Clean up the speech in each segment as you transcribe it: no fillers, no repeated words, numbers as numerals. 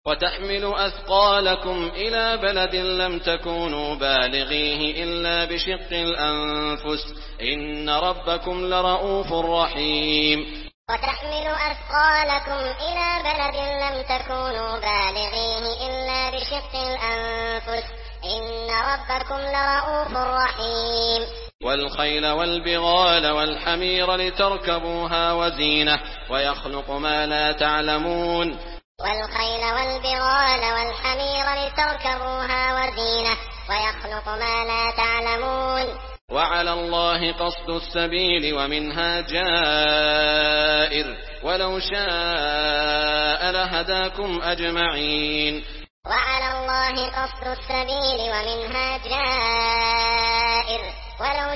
وتحمل أثقالكم إلى بلد لم تكونوا بالغيه إلا بشق الأنفس إن ربكم لرءوف رحيم. وتحمل أثقالكم إلى بلد لم تكونوا بالغيه إلا بشق الأنفس إن ربكم لرءوف رحيم. والخيل والبغال والحمير لتركبوها وزينة ويخلق ما لا تعلمون. والخيل والبغال والحمير لتركبوها وزينة ويخلق ما لا تعلمون. وعلى الله قصد السبيل ومنها جائر ولو شاء لهداكم أجمعين. وعلى الله قصد السبيل ومنها جائر ولو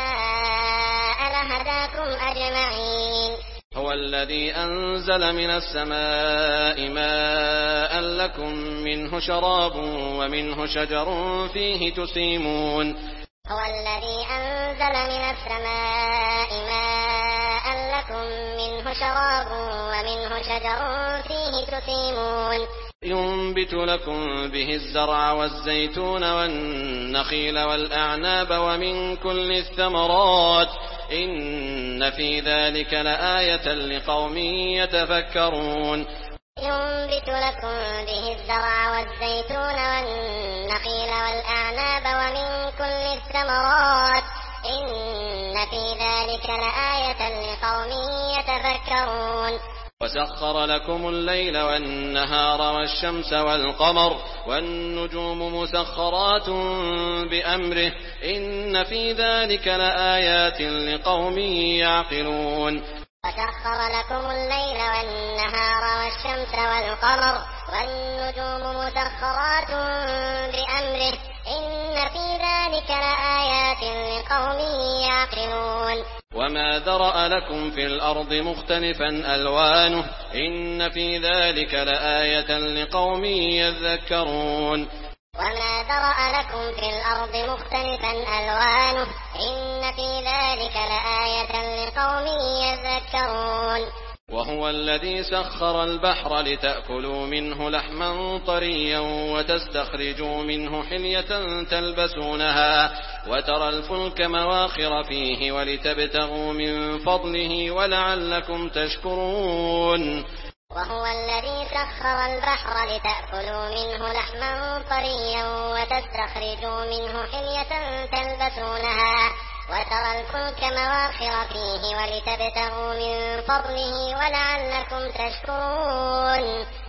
شاء لهداكم أجمعين. هو الذي أنزل من السماء ماء لكم منه شراب ومنه شجر فيه تسيمون. هو الذي أنزل من السماء ماء لكم منه شراب ومنه شجر فيه تسيمون. ينبت لكم به الزرع والزيتون والنخيل والأعناب ومن كل الثمرات إن في ذلك لآية لقوم يتفكرون. ينبت لكم به الزرع والزيتون والنخيل والأعناب ومن كل الثمرات إن في ذلك لآية لقوم يتفكرون. وسخر لكم الليل والنهار والشمس والقمر والنجوم مسخرات بأمره إن في ذلك لآيات لقوم يعقلون. وسخر لكم الليل والنهار والشمس والقمر والنجوم مسخرات بأمره إن في ذلك لآيات لقوم يعقلون. وما ذرأ لكم في الأرض مختلفا ألوانه إن في ذلك لآية لقوم يذكرون. وما ذرأ لكم في الأرض مختلفا ألوانه إن في ذلك لآية لقوم يذكرون. وهو الذي سخر البحر لتأكلوا منه لحما طريا وتستخرجوا منه حلية تلبسونها وترى الفلك مواخر فيه ولتبتغوا من فضله ولعلكم تشكرون. وهو الذي سخر البحر لتأكلوا منه لحما طريا وتستخرجوا منه حلية تلبسونها وترى الفلك مواخر فيه ولتبتغوا من فضله ولعلكم تشكرون.